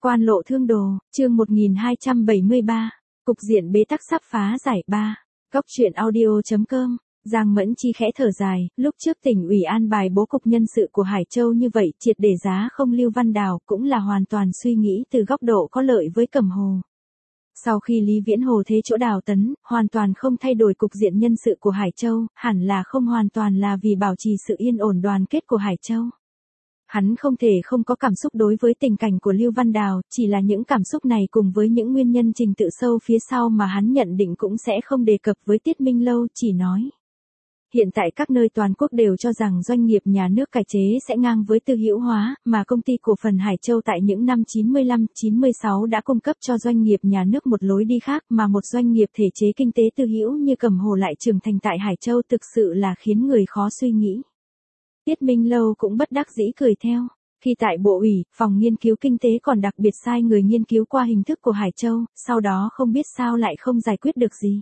Quan lộ thương đồ, chương 1273, cục diện bế tắc sắp phá giải 3. Góc truyện audio.com. Giang Mẫn Chi khẽ thở dài, lúc trước tỉnh ủy an bài bố cục nhân sự của Hải Châu như vậy, triệt để giá không Lưu Văn Đào, cũng là hoàn toàn suy nghĩ từ góc độ có lợi với Cẩm Hồ. Sau khi Lý Viễn Hồ thế chỗ Đào Tấn, hoàn toàn không thay đổi cục diện nhân sự của Hải Châu, hẳn là không hoàn toàn là vì bảo trì sự yên ổn đoàn kết của Hải Châu. Hắn không thể không có cảm xúc đối với tình cảnh của Lưu Văn Đào, chỉ là những cảm xúc này cùng với những nguyên nhân trình tự sâu phía sau mà hắn nhận định cũng sẽ không đề cập với Tiết Minh Lâu, chỉ nói. Hiện tại các nơi toàn quốc đều cho rằng doanh nghiệp nhà nước cải chế sẽ ngang với tư hữu hóa, mà công ty cổ phần Hải Châu tại những năm 95-96 đã cung cấp cho doanh nghiệp nhà nước một lối đi khác, mà một doanh nghiệp thể chế kinh tế tư hữu như Cẩm Hồ lại trưởng thành tại Hải Châu thực sự là khiến người khó suy nghĩ. Tiết Minh Lâu cũng bất đắc dĩ cười theo. Khi tại Bộ ủy, phòng nghiên cứu kinh tế còn đặc biệt sai người nghiên cứu qua hình thức của Hải Châu, sau đó không biết sao lại không giải quyết được gì.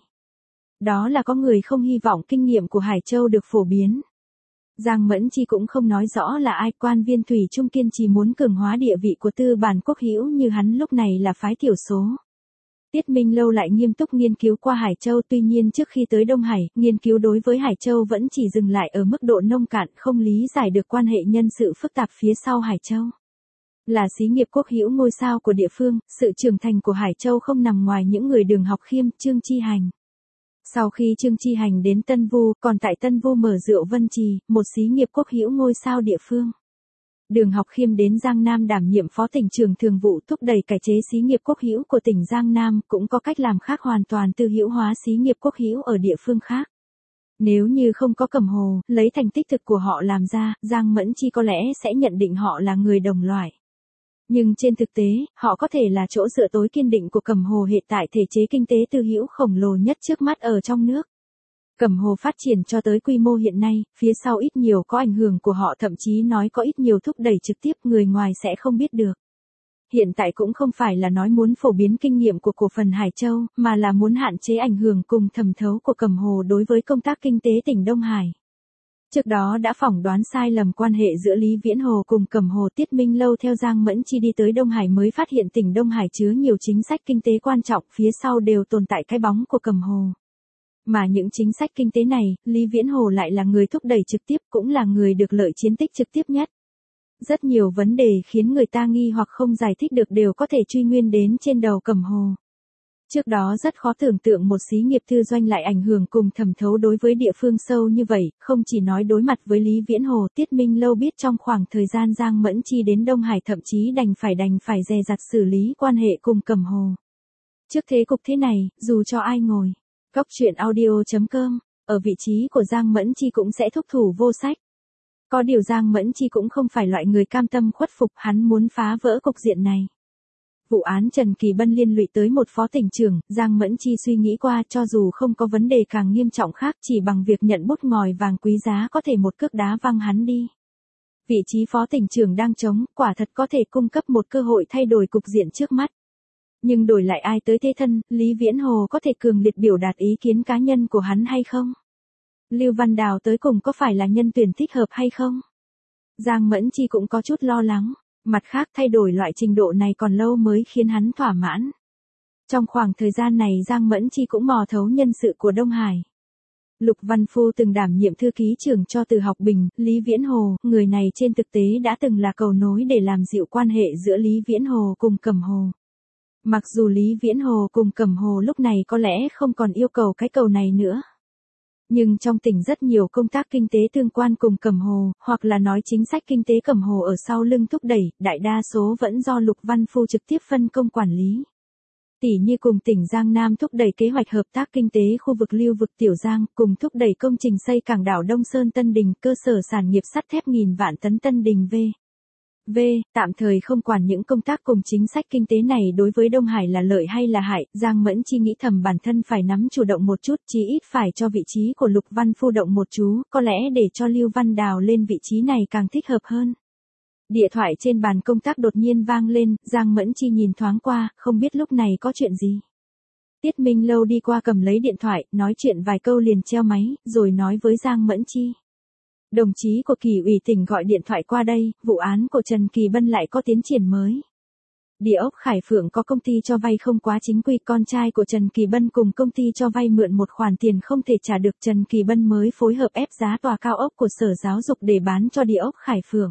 Đó là có người không hy vọng kinh nghiệm của Hải Châu được phổ biến. Giang Mẫn Chi cũng không nói rõ là ai, quan viên thủy chung kiên trì muốn cường hóa địa vị của tư bản quốc hữu như hắn lúc này là phái thiểu số. Tiết Minh Lâu lại nghiêm túc nghiên cứu qua Hải Châu, tuy nhiên trước khi tới Đông Hải, nghiên cứu đối với Hải Châu vẫn chỉ dừng lại ở mức độ nông cạn, không lý giải được quan hệ nhân sự phức tạp phía sau Hải Châu. Là xí nghiệp quốc hữu ngôi sao của địa phương, sự trưởng thành của Hải Châu không nằm ngoài những người Đường Học Khiêm, Trương Chi Hành. Sau khi Trương Chi Hành đến Tân Vu, còn tại Tân Vu mở rượu Vân Trì, một xí nghiệp quốc hữu ngôi sao địa phương. Đường Học Khiêm đến Giang Nam đảm nhiệm phó tỉnh trưởng thường vụ thúc đẩy cải chế xí nghiệp quốc hữu của tỉnh Giang Nam, cũng có cách làm khác hoàn toàn tư hữu hóa xí nghiệp quốc hữu ở địa phương khác. Nếu như không có Cẩm Hồ, lấy thành tích thực của họ làm ra, Giang Mẫn Chi có lẽ sẽ nhận định họ là người đồng loại. Nhưng trên thực tế, họ có thể là chỗ dựa tối kiên định của Cẩm Hồ hiện tại thể chế kinh tế tư hữu khổng lồ nhất trước mắt ở trong nước. Cẩm Hồ phát triển cho tới quy mô hiện nay, phía sau ít nhiều có ảnh hưởng của họ, thậm chí nói có ít nhiều thúc đẩy trực tiếp, người ngoài sẽ không biết được. Hiện tại cũng không phải là nói muốn phổ biến kinh nghiệm của cổ phần Hải Châu, mà là muốn hạn chế ảnh hưởng cùng thẩm thấu của Cẩm Hồ đối với công tác kinh tế tỉnh Đông Hải. Trước đó đã phỏng đoán sai lầm quan hệ giữa Lý Viễn Hồ cùng Cẩm Hồ. Tiết Minh Lâu theo Giang Mẫn Chi đi tới Đông Hải mới phát hiện tỉnh Đông Hải chứa nhiều chính sách kinh tế quan trọng, phía sau đều tồn tại cái bóng của Cẩm Hồ. Mà những chính sách kinh tế này, Lý Viễn Hồ lại là người thúc đẩy trực tiếp, cũng là người được lợi chiến tích trực tiếp nhất. Rất nhiều vấn đề khiến người ta nghi hoặc không giải thích được đều có thể truy nguyên đến trên đầu Cẩm Hồ. Trước đó rất khó tưởng tượng một xí nghiệp tư doanh lại ảnh hưởng cùng thẩm thấu đối với địa phương sâu như vậy, không chỉ nói đối mặt với Lý Viễn Hồ. Tiết Minh Lâu biết trong khoảng thời gian Giang Mẫn Chi đến Đông Hải thậm chí đành phải dè dặt xử lý quan hệ cùng Cẩm Hồ. Trước thế cục thế này, dù cho ai ngồi góc truyện audio.com, ở vị trí của Giang Mẫn Chi cũng sẽ thúc thủ vô sách. Có điều Giang Mẫn Chi cũng không phải loại người cam tâm khuất phục, hắn muốn phá vỡ cục diện này. Vụ án Trần Kỳ Bân liên lụy tới một phó tỉnh trưởng, Giang Mẫn Chi suy nghĩ qua, cho dù không có vấn đề càng nghiêm trọng khác, chỉ bằng việc nhận bút ngòi vàng quý giá có thể một cước đá văng hắn đi. Vị trí phó tỉnh trưởng đang trống, quả thật có thể cung cấp một cơ hội thay đổi cục diện trước mắt. Nhưng đổi lại ai tới thế thân, Lý Viễn Hồ có thể cường liệt biểu đạt ý kiến cá nhân của hắn hay không? Lưu Văn Đào tới cùng có phải là nhân tuyển thích hợp hay không? Giang Mẫn Chi cũng có chút lo lắng. Mặt khác, thay đổi loại trình độ này còn lâu mới khiến hắn thỏa mãn. Trong khoảng thời gian này Giang Mẫn Chi cũng mò thấu nhân sự của Đông Hải. Lục Văn Phu từng đảm nhiệm thư ký trưởng cho Từ Học Bình, Lý Viễn Hồ, người này trên thực tế đã từng là cầu nối để làm dịu quan hệ giữa Lý Viễn Hồ cùng Cẩm Hồ. Mặc dù Lý Viễn Hồ cùng Cẩm Hồ lúc này có lẽ không còn yêu cầu cái cầu này nữa. Nhưng trong tỉnh rất nhiều công tác kinh tế tương quan cùng Cẩm Hồ, hoặc là nói chính sách kinh tế Cẩm Hồ ở sau lưng thúc đẩy, đại đa số vẫn do Lục Văn Phu trực tiếp phân công quản lý. Tỉ như cùng tỉnh Giang Nam thúc đẩy kế hoạch hợp tác kinh tế khu vực lưu vực Tiểu Giang, cùng thúc đẩy công trình xây cảng đảo Đông Sơn Tân Đình, cơ sở sản nghiệp sắt thép nghìn vạn tấn Tân Đình tạm thời không quản những công tác cùng chính sách kinh tế này đối với Đông Hải là lợi hay là hại. Giang Mẫn Chi nghĩ thầm bản thân phải nắm chủ động một chút, chí ít phải cho vị trí của Lục Văn Phu động một chú, có lẽ để cho Lưu Văn Đào lên vị trí này càng thích hợp hơn. Điện thoại trên bàn công tác đột nhiên vang lên, Giang Mẫn Chi nhìn thoáng qua, không biết lúc này có chuyện gì. Tiết Minh Lâu đi qua cầm lấy điện thoại, nói chuyện vài câu liền treo máy, rồi nói với Giang Mẫn Chi. Đồng chí của Kỳ ủy tỉnh gọi điện thoại qua đây, vụ án của Trần Kỳ Bân lại có tiến triển mới. Địa ốc Khải Phượng có công ty cho vay không quá chính quy, con trai của Trần Kỳ Bân cùng công ty cho vay mượn một khoản tiền không thể trả được, Trần Kỳ Bân mới phối hợp ép giá tòa cao ốc của Sở Giáo dục để bán cho Địa ốc Khải Phượng.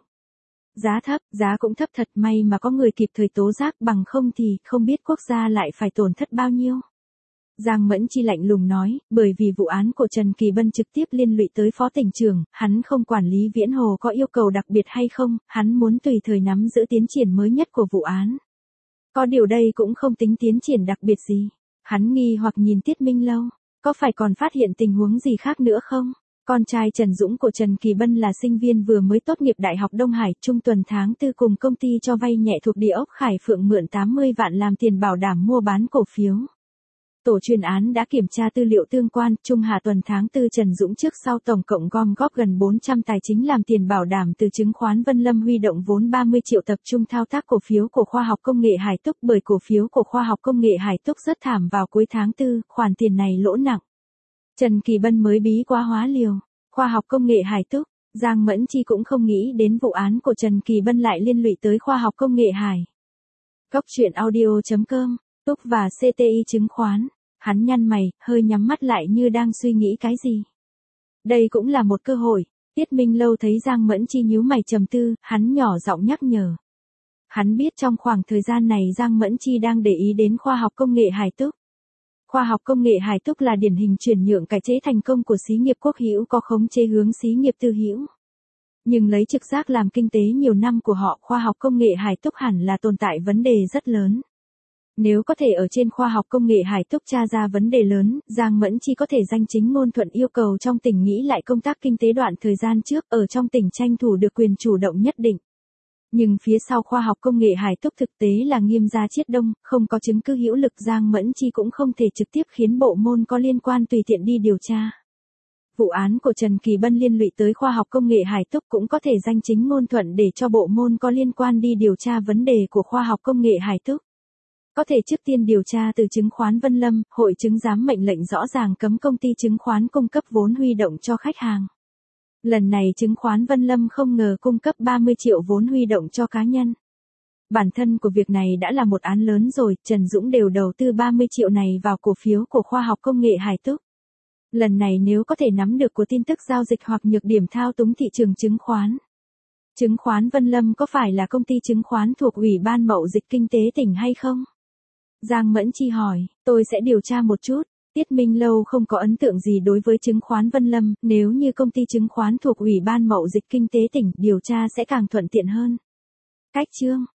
Giá thấp, giá cũng thấp thật, may mà có người kịp thời tố giác, bằng không thì không biết quốc gia lại phải tổn thất bao nhiêu. Giang Mẫn Chi lạnh lùng nói, bởi vì vụ án của Trần Kỳ Bân trực tiếp liên lụy tới phó tỉnh trưởng, hắn không quản lý Viễn Hồ có yêu cầu đặc biệt hay không, hắn muốn tùy thời nắm giữ tiến triển mới nhất của vụ án. Có điều đây cũng không tính tiến triển đặc biệt gì. Hắn nghi hoặc nhìn Tiết Minh Lâu, có phải còn phát hiện tình huống gì khác nữa không? Con trai Trần Dũng của Trần Kỳ Bân là sinh viên vừa mới tốt nghiệp Đại học Đông Hải, trung tuần tháng 4 cùng công ty cho vay nhẹ thuộc Địa ốc Khải Phượng mượn 80 vạn làm tiền bảo đảm mua bán cổ phiếu. Tổ chuyên án đã kiểm tra tư liệu tương quan, trung hạ tuần tháng 4 Trần Dũng trước sau tổng cộng gom góp gần 400 tài chính làm tiền bảo đảm từ chứng khoán Vân Lâm huy động vốn 30 triệu tập trung thao tác cổ phiếu của khoa học công nghệ Hải Túc, bởi cổ phiếu của khoa học công nghệ Hải Túc rất thảm vào cuối tháng 4, khoản tiền này lỗ nặng. Trần Kỳ Bân mới bí quá hóa liều, khoa học công nghệ Hải Túc, Giang Mẫn Chi cũng không nghĩ đến vụ án của Trần Kỳ Bân lại liên lụy tới khoa học công nghệ Hải. Góc truyện audio.com, Túc và CTI chứng khoán. Hắn nhăn mày, hơi nhắm mắt lại như đang suy nghĩ cái gì. Đây cũng là một cơ hội. Tiết Minh Lâu thấy Giang Mẫn Chi nhíu mày trầm tư, hắn nhỏ giọng nhắc nhở. Hắn biết trong khoảng thời gian này Giang Mẫn Chi đang để ý đến khoa học công nghệ Hải Túc. Khoa học công nghệ Hải Túc là điển hình chuyển nhượng cải chế thành công của xí nghiệp quốc hữu có khống chế hướng xí nghiệp tư hữu. Nhưng lấy trực giác làm kinh tế nhiều năm của họ, khoa học công nghệ Hải Túc hẳn là tồn tại vấn đề rất lớn. Nếu có thể ở trên khoa học công nghệ Hải Túc tra ra vấn đề lớn, Giang Mẫn Chi có thể danh chính ngôn thuận yêu cầu trong tỉnh nghĩ lại công tác kinh tế đoạn thời gian trước, ở trong tỉnh tranh thủ được quyền chủ động nhất định. Nhưng phía sau khoa học công nghệ Hải Túc thực tế là Nghiêm Gia Chiết Đông, không có chứng cứ hữu lực, Giang Mẫn Chi cũng không thể trực tiếp khiến bộ môn có liên quan tùy tiện đi điều tra. Vụ án của Trần Kỳ Bân liên lụy tới khoa học công nghệ Hải Túc cũng có thể danh chính ngôn thuận để cho bộ môn có liên quan đi điều tra vấn đề của khoa học công nghệ Hải Túc. Có thể trước tiên điều tra từ chứng khoán Vân Lâm, hội chứng giám mệnh lệnh rõ ràng cấm công ty chứng khoán cung cấp vốn huy động cho khách hàng. Lần này chứng khoán Vân Lâm không ngờ cung cấp 30 triệu vốn huy động cho cá nhân. Bản thân của việc này đã là một án lớn rồi, Trần Dũng đều đầu tư 30 triệu này vào cổ phiếu của khoa học công nghệ Hải Túc. Lần này nếu có thể nắm được của tin tức giao dịch hoặc nhược điểm thao túng thị trường chứng khoán. Chứng khoán Vân Lâm có phải là công ty chứng khoán thuộc Ủy ban Mậu dịch Kinh tế tỉnh hay không? Giang Mẫn Chi hỏi, tôi sẽ điều tra một chút. Tiết Minh Lâu không có ấn tượng gì đối với chứng khoán Vân Lâm, nếu như công ty chứng khoán thuộc Ủy ban Mậu dịch Kinh tế tỉnh, điều tra sẽ càng thuận tiện hơn. Cách chương